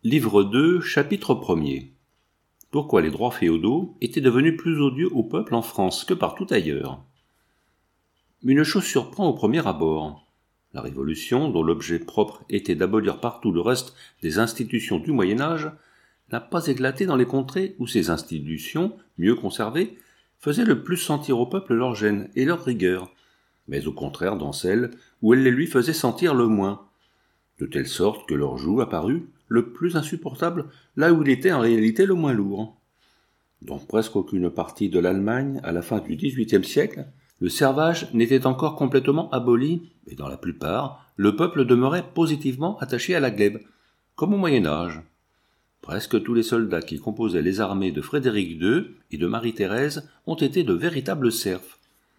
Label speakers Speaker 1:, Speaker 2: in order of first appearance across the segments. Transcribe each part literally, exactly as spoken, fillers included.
Speaker 1: Livre deux, chapitre premier. Pourquoi les droits féodaux étaient devenus plus odieux au peuple en France que partout ailleurs. Une chose surprend au premier abord. La Révolution, dont l'objet propre était d'abolir partout le reste des institutions du Moyen-Âge, n'a pas éclaté dans les contrées où ces institutions, mieux conservées, faisaient le plus sentir au peuple leur gêne et leur rigueur, mais au contraire dans celles où elles les lui faisaient sentir le moins, de telle sorte que leur joug apparut le plus insupportable là où il était en réalité le moins lourd. Dans presque aucune partie de l'Allemagne, à la fin du dix-huitième siècle, le servage n'était encore complètement aboli, et dans la plupart, le peuple demeurait positivement attaché à la glèbe, comme au Moyen-Âge. Presque tous les soldats qui composaient les armées de Frédéric deux et de Marie-Thérèse ont été de véritables serfs.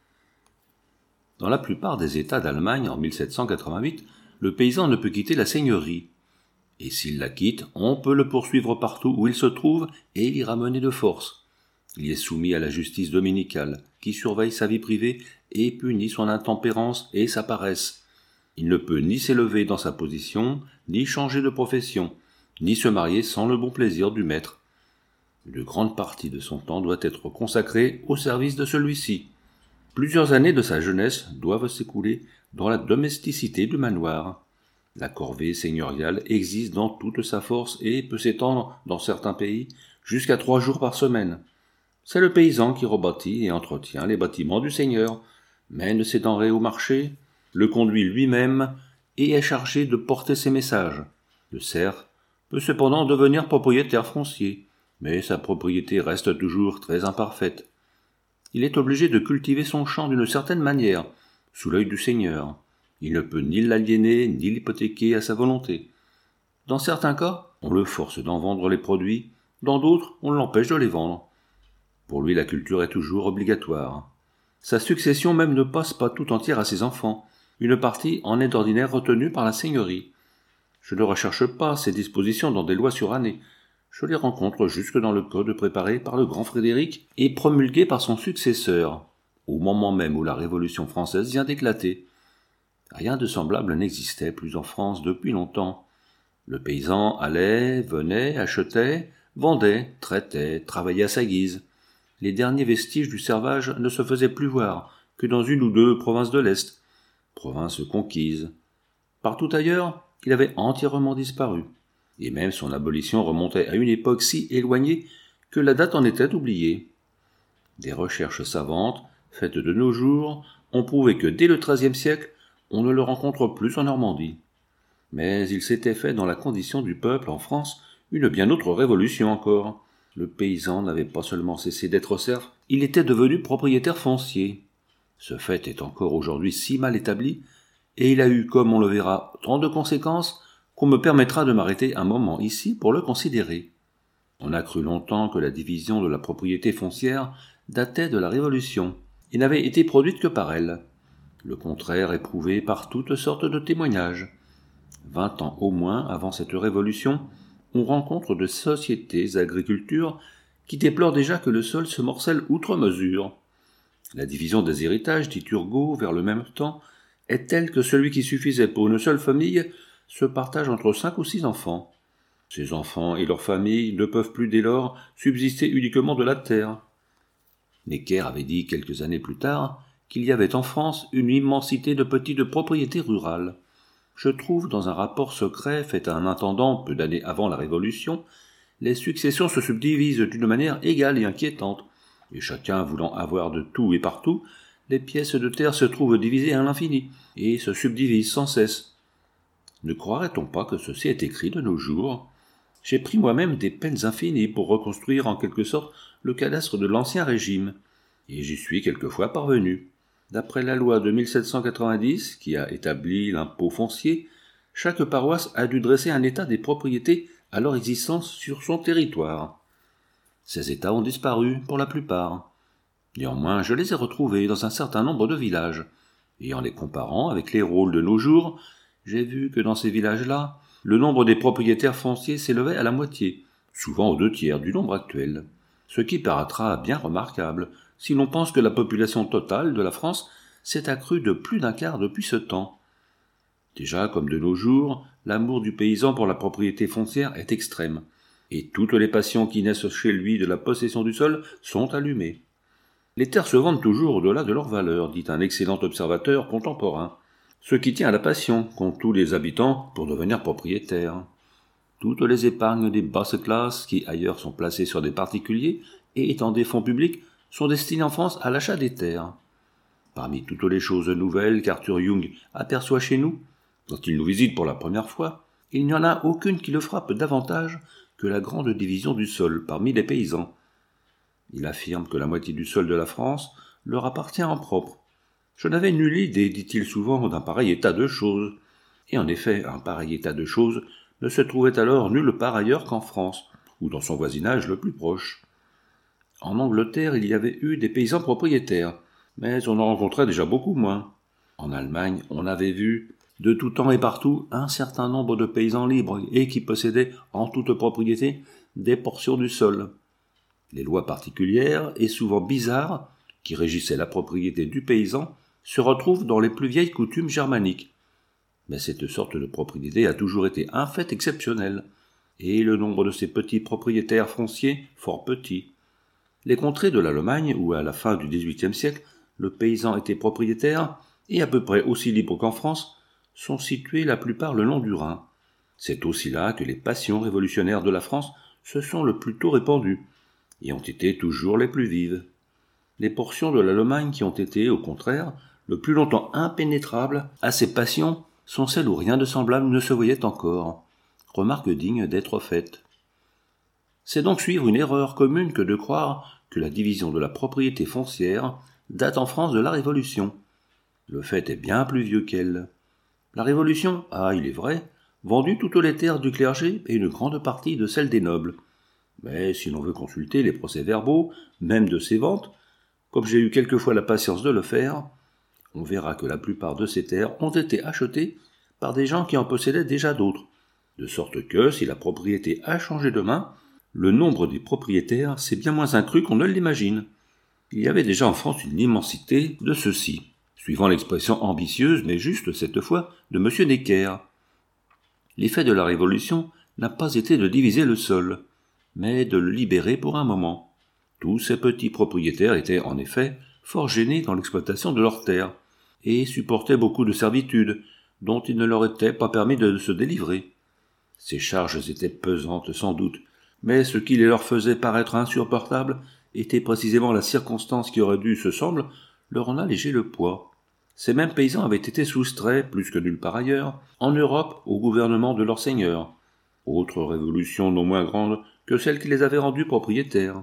Speaker 1: Dans la plupart des États d'Allemagne en mille sept cent quatre-vingt-huit, le paysan ne peut quitter la seigneurie. Et s'il la quitte, on peut le poursuivre partout où il se trouve et l'y ramener de force. Il est soumis à la justice dominicale, qui surveille sa vie privée et punit son intempérance et sa paresse. Il ne peut ni s'élever dans sa position, ni changer de profession, ni se marier sans le bon plaisir du maître. Une grande partie de son temps doit être consacrée au service de celui-ci. Plusieurs années de sa jeunesse doivent s'écouler dans la domesticité du manoir. La corvée seigneuriale existe dans toute sa force et peut s'étendre, dans certains pays, jusqu'à trois jours par semaine. C'est le paysan qui rebâtit et entretient les bâtiments du seigneur, mène ses denrées au marché, le conduit lui-même et est chargé de porter ses messages. Le serf peut cependant devenir propriétaire foncier, mais sa propriété reste toujours très imparfaite. Il est obligé de cultiver son champ d'une certaine manière, sous l'œil du seigneur. Il ne peut ni l'aliéner ni l'hypothéquer à sa volonté. Dans certains cas, on le force d'en vendre les produits, dans d'autres, on l'empêche de les vendre. Pour lui, la culture est toujours obligatoire. Sa succession même ne passe pas tout entière à ses enfants. Une partie en est d'ordinaire retenue par la seigneurie. Je ne recherche pas ces dispositions dans des lois surannées. Je les rencontre jusque dans le code préparé par le grand Frédéric et promulgué par son successeur, au moment même où la Révolution française vient d'éclater. Rien de semblable n'existait plus en France depuis longtemps. Le paysan allait, venait, achetait, vendait, traitait, travaillait à sa guise. Les derniers vestiges du servage ne se faisaient plus voir que dans une ou deux provinces de l'Est, provinces conquises. Partout ailleurs, il avait entièrement disparu, et même son abolition remontait à une époque si éloignée que la date en était oubliée. Des recherches savantes, faites de nos jours, ont prouvé que dès le treizième siècle, on ne le rencontre plus en Normandie. Mais il s'était fait dans la condition du peuple en France une bien autre révolution encore. Le paysan n'avait pas seulement cessé d'être serf, il était devenu propriétaire foncier. Ce fait est encore aujourd'hui si mal établi, et il a eu, comme on le verra, tant de conséquences qu'on me permettra de m'arrêter un moment ici pour le considérer. On a cru longtemps que la division de la propriété foncière datait de la Révolution, et n'avait été produite que par elle. Le contraire est prouvé par toutes sortes de témoignages. Vingt ans au moins avant cette révolution, on rencontre de sociétés d'agriculture qui déplorent déjà que le sol se morcelle outre mesure. La division des héritages, dit Turgot, vers le même temps, est telle que celui qui suffisait pour une seule famille se partage entre cinq ou six enfants. Ces enfants et leurs familles ne peuvent plus dès lors subsister uniquement de la terre. Necker avait dit quelques années plus tard qu'il y avait en France une immensité de petites propriétés rurales. Je trouve dans un rapport secret fait à un intendant peu d'années avant la Révolution, les successions se subdivisent d'une manière égale et inquiétante, et chacun voulant avoir de tout et partout, les pièces de terre se trouvent divisées à l'infini, et se subdivisent sans cesse. Ne croirait-on pas que ceci est écrit de nos jours ? J'ai pris moi-même des peines infinies pour reconstruire en quelque sorte le cadastre de l'Ancien Régime, et j'y suis quelquefois parvenu. D'après la loi de mille sept cent quatre-vingt-dix, qui a établi l'impôt foncier, chaque paroisse a dû dresser un état des propriétés alors existantes sur son territoire. Ces états ont disparu, pour la plupart. Néanmoins, je les ai retrouvés dans un certain nombre de villages, et en les comparant avec les rôles de nos jours, j'ai vu que dans ces villages-là, le nombre des propriétaires fonciers s'élevait à la moitié, souvent aux deux tiers du nombre actuel, ce qui paraîtra bien remarquable si l'on pense que la population totale de la France s'est accrue de plus d'un quart depuis ce temps. Déjà, comme de nos jours, l'amour du paysan pour la propriété foncière est extrême, et toutes les passions qui naissent chez lui de la possession du sol sont allumées. Les terres se vendent toujours au-delà de leur valeur, dit un excellent observateur contemporain, ce qui tient à la passion qu'ont tous les habitants pour devenir propriétaires. Toutes les épargnes des basses classes, qui ailleurs sont placées sur des particuliers et étant des fonds publics, sont destinées en France à l'achat des terres. Parmi toutes les choses nouvelles qu'Arthur Young aperçoit chez nous, quand il nous visite pour la première fois, il n'y en a aucune qui le frappe davantage que la grande division du sol parmi les paysans. Il affirme que la moitié du sol de la France leur appartient en propre. Je n'avais nulle idée, dit-il souvent, d'un pareil état de choses. Et en effet, un pareil état de choses ne se trouvait alors nulle part ailleurs qu'en France, ou dans son voisinage le plus proche. En Angleterre, il y avait eu des paysans propriétaires, mais on en rencontrait déjà beaucoup moins. En Allemagne, on avait vu, de tout temps et partout, un certain nombre de paysans libres et qui possédaient, en toute propriété, des portions du sol. Les lois particulières, et souvent bizarres, qui régissaient la propriété du paysan, se retrouvent dans les plus vieilles coutumes germaniques. Mais cette sorte de propriété a toujours été un fait exceptionnel, et le nombre de ces petits propriétaires fonciers fort petit. Les contrées de l'Allemagne, où à la fin du dix-huitième siècle, le paysan était propriétaire, et à peu près aussi libre qu'en France, sont situées la plupart le long du Rhin. C'est aussi là que les passions révolutionnaires de la France se sont le plus tôt répandues, et ont été toujours les plus vives. Les portions de l'Allemagne qui ont été, au contraire, le plus longtemps impénétrables à ces passions sont celles où rien de semblable ne se voyait encore. Remarque digne d'être faite. C'est donc suivre une erreur commune que de croire que la division de la propriété foncière date en France de la Révolution. Le fait est bien plus vieux qu'elle. La Révolution a, il est vrai, vendu toutes les terres du clergé et une grande partie de celles des nobles. Mais si l'on veut consulter les procès-verbaux, même de ces ventes, comme j'ai eu quelquefois la patience de le faire, on verra que la plupart de ces terres ont été achetées par des gens qui en possédaient déjà d'autres, de sorte que, si la propriété a changé de main, le nombre des propriétaires s'est bien moins accru qu'on ne l'imagine. Il y avait déjà en France une immensité de ceux-ci, suivant l'expression ambitieuse, mais juste cette fois, de M. Necker. L'effet de la Révolution n'a pas été de diviser le sol, mais de le libérer pour un moment. Tous ces petits propriétaires étaient, en effet, fort gênés dans l'exploitation de leurs terres, et supportaient beaucoup de servitudes, dont il ne leur était pas permis de se délivrer. Ces charges étaient pesantes sans doute, mais ce qui les leur faisait paraître insupportables était précisément la circonstance qui aurait dû, se semble, leur en alléger le poids. Ces mêmes paysans avaient été soustraits, plus que nulle part ailleurs, en Europe au gouvernement de leurs seigneurs. Autre révolution non moins grande que celle qui les avait rendus propriétaires.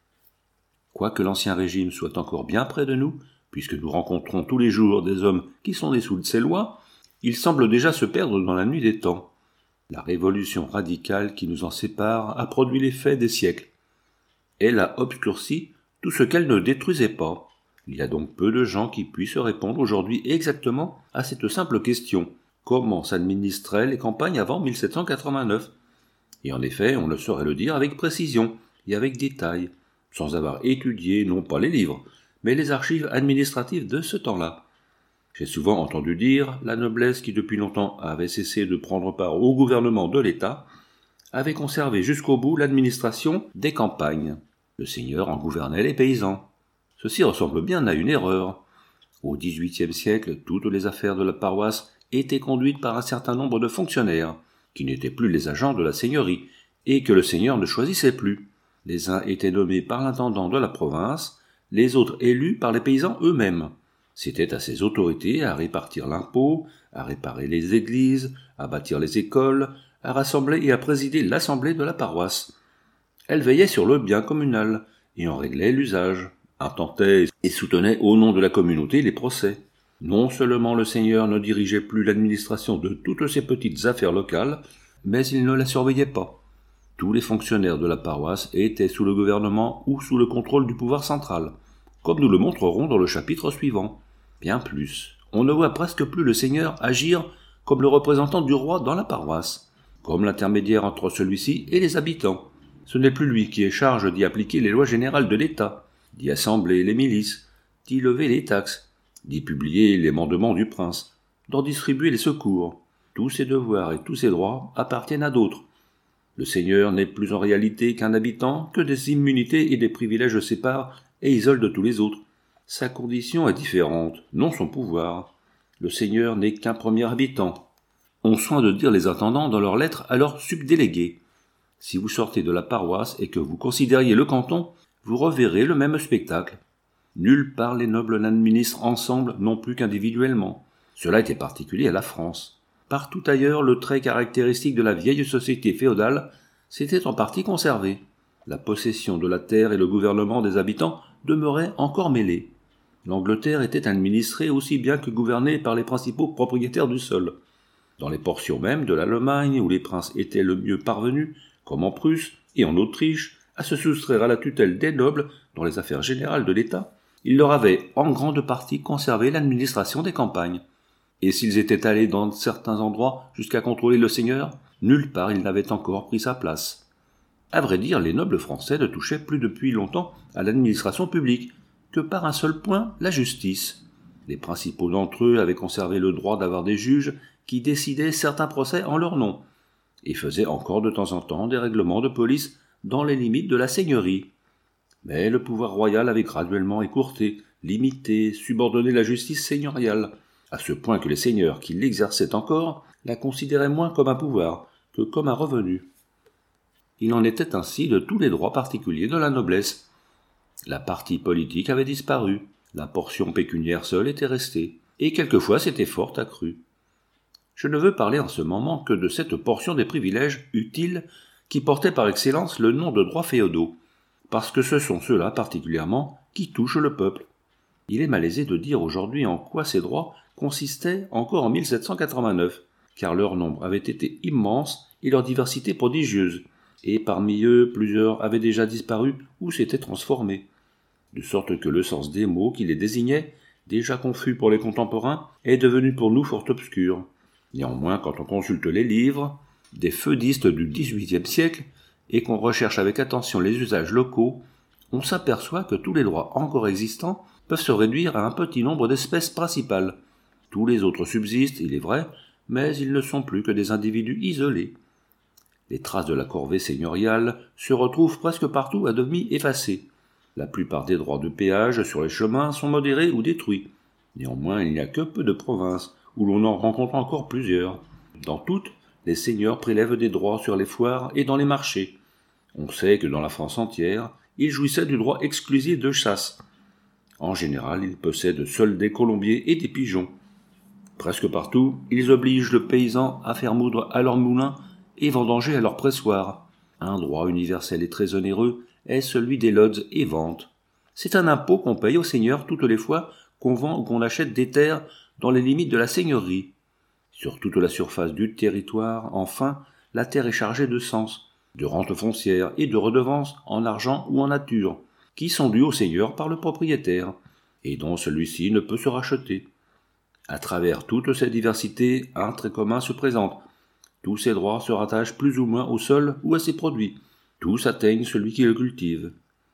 Speaker 1: Quoique l'ancien régime soit encore bien près de nous, puisque nous rencontrons tous les jours des hommes qui sont dessous de ces lois, il semble déjà se perdre dans la nuit des temps. La révolution radicale qui nous en sépare a produit l'effet des siècles. Elle a obscurci tout ce qu'elle ne détruisait pas. Il y a donc peu de gens qui puissent répondre aujourd'hui exactement à cette simple question. Comment s'administraient les campagnes avant mille sept cent quatre-vingt-neuf ? Et en effet, on ne saurait le dire avec précision et avec détail, sans avoir étudié non pas les livres, mais les archives administratives de ce temps-là. J'ai souvent entendu dire la noblesse qui depuis longtemps avait cessé de prendre part au gouvernement de l'État avait conservé jusqu'au bout l'administration des campagnes. Le seigneur en gouvernait les paysans. Ceci ressemble bien à une erreur. Au dix-huitième siècle, toutes les affaires de la paroisse étaient conduites par un certain nombre de fonctionnaires, qui n'étaient plus les agents de la seigneurie, et que le seigneur ne choisissait plus. Les uns étaient nommés par l'intendant de la province, les autres élus par les paysans eux-mêmes. C'était à ces autorités à répartir l'impôt, à réparer les églises, à bâtir les écoles, à rassembler et à présider l'assemblée de la paroisse. Elle veillait sur le bien communal, et en réglait l'usage, intentait et soutenait au nom de la communauté les procès. Non seulement le seigneur ne dirigeait plus l'administration de toutes ces petites affaires locales, mais il ne la surveillait pas. Tous les fonctionnaires de la paroisse étaient sous le gouvernement ou sous le contrôle du pouvoir central, comme nous le montrerons dans le chapitre suivant. Bien plus, on ne voit presque plus le seigneur agir comme le représentant du roi dans la paroisse, comme l'intermédiaire entre celui-ci et les habitants. Ce n'est plus lui qui est charge d'y appliquer les lois générales de l'État, d'y assembler les milices, d'y lever les taxes, d'y publier les mandements du prince, d'en distribuer les secours. tous ses devoirs et tous ses droits appartiennent à d'autres. Le seigneur n'est plus en réalité qu'un habitant, que des immunités et des privilèges le séparent et isolent de tous les autres. Sa condition est différente, non son pouvoir. Le seigneur n'est qu'un premier habitant. Ont soin de dire les intendants dans leurs lettres à leurs subdélégués. Si vous sortez de la paroisse et que vous considériez le canton, vous reverrez le même spectacle. Nulle part les nobles n'administrent ensemble non plus qu'individuellement. Cela était particulier à la France. Partout ailleurs, le trait caractéristique de la vieille société féodale s'était en partie conservé. La possession de la terre et le gouvernement des habitants demeuraient encore mêlés. L'Angleterre était administrée aussi bien que gouvernée par les principaux propriétaires du sol. Dans les portions mêmes de l'Allemagne, où les princes étaient le mieux parvenus, comme en Prusse et en Autriche, à se soustraire à la tutelle des nobles dans les affaires générales de l'État, ils leur avaient en grande partie conservé l'administration des campagnes. Et s'ils étaient allés dans certains endroits jusqu'à contrôler le seigneur, nulle part ils n'avaient encore pris sa place. À vrai dire, les nobles français ne touchaient plus depuis longtemps à l'administration publique, que par un seul point, la justice. Les principaux d'entre eux avaient conservé le droit d'avoir des juges qui décidaient certains procès en leur nom, et faisaient encore de temps en temps des règlements de police dans les limites de la seigneurie. Mais le pouvoir royal avait graduellement écourté, limité, subordonné la justice seigneuriale, à ce point que les seigneurs qui l'exerçaient encore la considéraient moins comme un pouvoir que comme un revenu. Il en était ainsi de tous les droits particuliers de la noblesse. La partie politique avait disparu, la portion pécuniaire seule était restée, et quelquefois s'était fort accrue. Je ne veux parler en ce moment que de cette portion des privilèges utiles qui portait par excellence le nom de droits féodaux, parce que ce sont ceux-là particulièrement qui touchent le peuple. Il est malaisé de dire aujourd'hui en quoi ces droits consistaient encore en mille sept cent quatre-vingt-neuf, car leur nombre avait été immense et leur diversité prodigieuse, et parmi eux plusieurs avaient déjà disparu ou s'étaient transformés, de sorte que le sens des mots qui les désignaient, déjà confus pour les contemporains, est devenu pour nous fort obscur. Néanmoins, quand on consulte les livres des feudistes du dix-huitième siècle et qu'on recherche avec attention les usages locaux, on s'aperçoit que tous les droits encore existants peuvent se réduire à un petit nombre d'espèces principales. Tous les autres subsistent, il est vrai, mais ils ne sont plus que des individus isolés. Les traces de la corvée seigneuriale se retrouvent presque partout à demi effacées. La plupart des droits de péage sur les chemins sont modérés ou détruits. Néanmoins, il n'y a que peu de provinces où l'on en rencontre encore plusieurs. Dans toutes, les seigneurs prélèvent des droits sur les foires et dans les marchés. On sait que dans la France entière, ils jouissaient du droit exclusif de chasse. En général, ils possèdent seuls des colombiers et des pigeons. Presque partout, ils obligent le paysan à faire moudre à leur moulin et vendanger à leur pressoir. Un droit universel et très onéreux est celui des lods et ventes. C'est un impôt qu'on paye aux seigneurs toutes les fois qu'on vend ou qu'on achète des terres dans les limites de la seigneurie. Sur toute la surface du territoire, enfin, la terre est chargée de cens, de rentes foncières et de redevances en argent ou en nature, qui sont dues au seigneur par le propriétaire, et dont celui-ci ne peut se racheter. À travers toute cette diversité, un trait commun se présente. Tous ces droits se rattachent plus ou moins au sol ou à ses produits. Tous atteignent celui qui le cultive.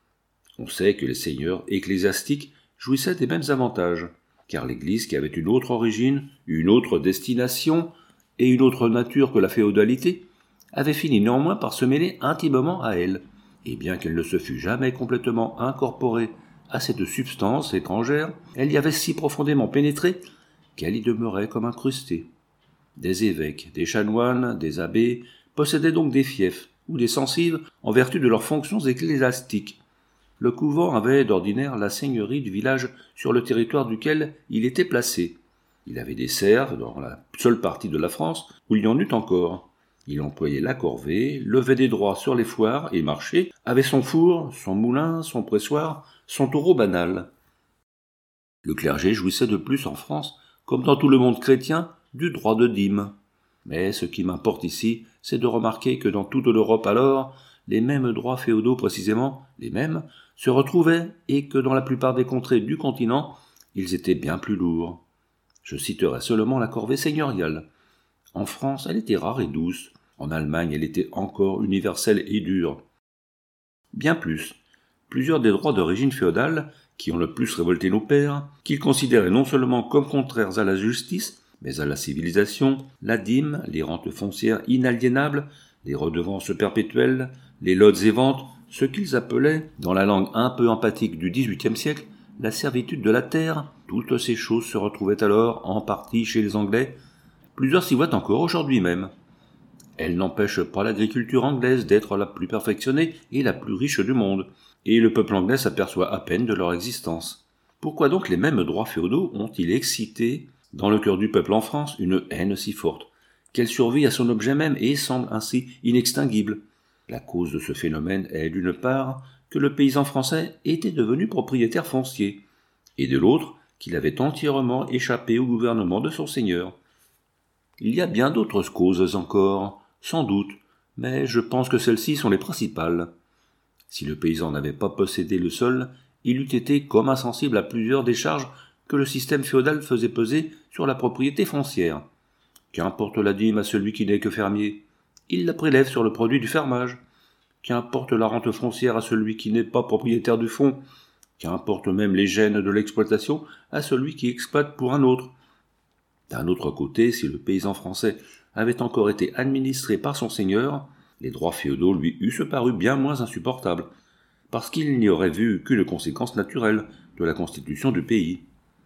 Speaker 1: On sait que les seigneurs ecclésiastiques jouissaient des mêmes avantages, car l'Église, qui avait une autre origine, une autre destination et une autre nature que la féodalité, avait fini néanmoins par se mêler intimement à elle, et bien qu'elle ne se fût jamais complètement incorporée à cette substance étrangère, elle y avait si profondément pénétré qu'elle y demeurait comme incrustée. Des évêques, des chanoines, des abbés possédaient donc des fiefs ou des censives en vertu de leurs fonctions ecclésiastiques. Le couvent avait d'ordinaire la seigneurie du village sur le territoire duquel il était placé. Il avait des serfs dans la seule partie de la France où il y en eut encore. Il employait la corvée, levait des droits sur les foires et marchés, avait son four, son moulin, son pressoir, son taureau banal. Le clergé jouissait de plus en France, comme dans tout le monde chrétien, du droit de dîme. Mais ce qui m'importe ici, c'est de remarquer que dans toute l'Europe alors, les mêmes droits féodaux précisément, les mêmes, se retrouvaient et que dans la plupart des contrées du continent, ils étaient bien plus lourds. Je citerai seulement la corvée seigneuriale. En France, elle était rare et douce. En Allemagne, elle était encore universelle et dure. Bien plus, plusieurs des droits d'origine féodale, qui ont le plus révolté nos pères, qu'ils considéraient non seulement comme contraires à la justice, Mais à la civilisation, la dîme, les rentes foncières inaliénables, les redevances perpétuelles, les lots et ventes, ce qu'ils appelaient, dans la langue un peu emphatique du dix-huitième siècle, la servitude de la terre, toutes ces choses se retrouvaient alors en partie chez les Anglais. Plusieurs s'y voient encore aujourd'hui même. Elles n'empêchent pas l'agriculture anglaise d'être la plus perfectionnée et la plus riche du monde, et le peuple anglais s'aperçoit à peine de leur existence. Pourquoi donc les mêmes droits féodaux ont-ils excité, dans le cœur du peuple en France, une haine si forte, qu'elle survit à son objet même et semble ainsi inextinguible? La cause de ce phénomène est, d'une part, que le paysan français était devenu propriétaire foncier, et de l'autre, qu'il avait entièrement échappé au gouvernement de son seigneur. Il y a bien d'autres causes encore, sans doute, mais je pense que celles-ci sont les principales. Si le paysan n'avait pas possédé le sol, il eût été comme insensible à plusieurs des charges que le système féodal faisait peser sur la propriété foncière. Qu'importe la dîme à celui qui n'est que fermier, il la prélève sur le produit du fermage. Qu'importe la rente foncière à celui qui n'est pas propriétaire du fonds, qu'importe même les gênes de l'exploitation à celui qui exploite pour un autre. D'un autre côté, si le paysan français avait encore été administré par son seigneur, les droits féodaux lui eussent paru bien moins insupportables, parce qu'il n'y aurait vu qu'une conséquence naturelle de la constitution du pays.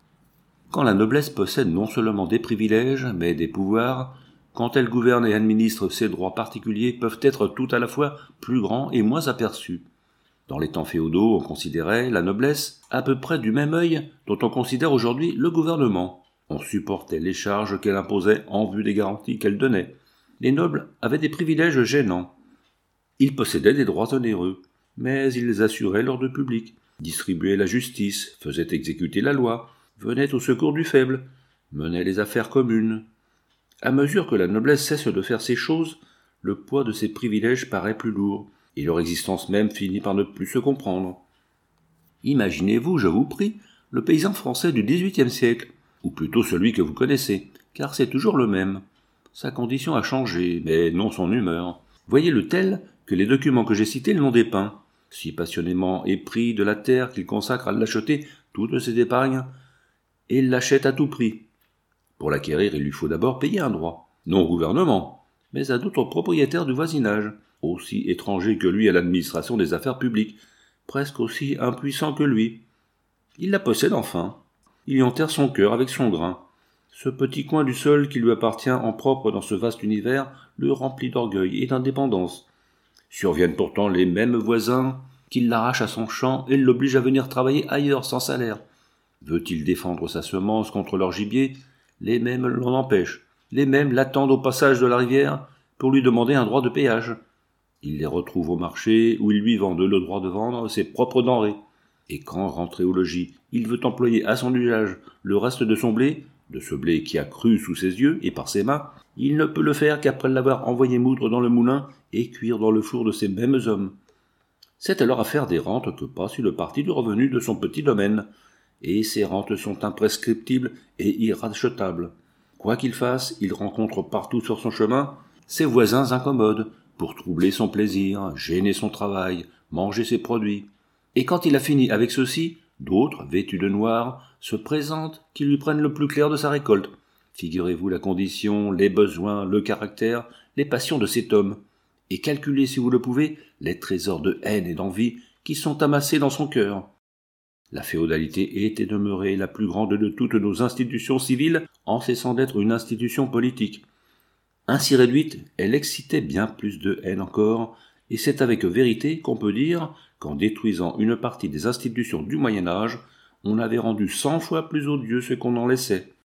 Speaker 1: Quand la noblesse possède non seulement des privilèges, mais des pouvoirs, quand elle gouverne et administre ses droits particuliers peuvent être tout à la fois plus grands et moins aperçus. Dans les temps féodaux, on considérait la noblesse à peu près du même œil dont on considère aujourd'hui le gouvernement. On supportait les charges qu'elle imposait en vue des garanties qu'elle donnait. Les nobles avaient des privilèges gênants. Ils possédaient des droits onéreux, mais ils assuraient l'ordre public, distribuaient la justice, faisaient exécuter la loi, venaient au secours du faible, menaient les affaires communes. À mesure que la noblesse cesse de faire ces choses, le poids de ses privilèges paraît plus lourd, et leur existence même finit par ne plus se comprendre. Imaginez-vous, je vous prie, le paysan français du dix-huitième siècle, ou plutôt celui que vous connaissez, car c'est toujours le même. Sa condition a changé, mais non son humeur. Voyez-le tel que les documents que j'ai cités l'ont dépeint, si passionnément épris de la terre qu'il consacre à l'acheter toutes ses épargnes, et l'achète à tout prix. Pour l'acquérir, il lui faut d'abord payer un droit, non au gouvernement, mais à d'autres propriétaires du voisinage, aussi étrangers que lui à l'administration des affaires publiques, presque aussi impuissants que lui. Il la possède enfin. Il y enterre son cœur avec son grain. Ce petit coin du sol qui lui appartient en propre dans ce vaste univers le remplit d'orgueil et d'indépendance. Surviennent pourtant les mêmes voisins qui l'arrachent à son champ et l'obligent à venir travailler ailleurs sans salaire. Veut-il défendre sa semence contre leur gibier? Les mêmes l'en empêchent. Les mêmes l'attendent au passage de la rivière pour lui demander un droit de péage. Il les retrouve au marché où ils lui vendent le droit de vendre ses propres denrées. Et quand, rentré au logis, il veut employer à son usage le reste de son blé, de ce blé qui a cru sous ses yeux et par ses mains, il ne peut le faire qu'après l'avoir envoyé moudre dans le moulin et cuire dans le four de ces mêmes hommes. C'est alors à faire des rentes que passe une partie du revenu de son petit domaine, et ces rentes sont imprescriptibles et irrachetables. Quoi qu'il fasse, il rencontre partout sur son chemin ses voisins incommodes, pour troubler son plaisir, gêner son travail, manger ses produits. Et quand il a fini avec ceux-ci, d'autres, vêtus de noir, se présentent qui lui prennent le plus clair de sa récolte. Figurez-vous la condition, les besoins, le caractère, les passions de cet homme, et calculez, si vous le pouvez, les trésors de haine et d'envie qui sont amassés dans son cœur. La féodalité est et demeurée la plus grande de toutes nos institutions civiles, en cessant d'être une institution politique. Ainsi réduite, elle excitait bien plus de haine encore, et c'est avec vérité qu'on peut dire qu'en détruisant une partie des institutions du Moyen-Âge, on avait rendu cent fois plus odieux ce qu'on en laissait.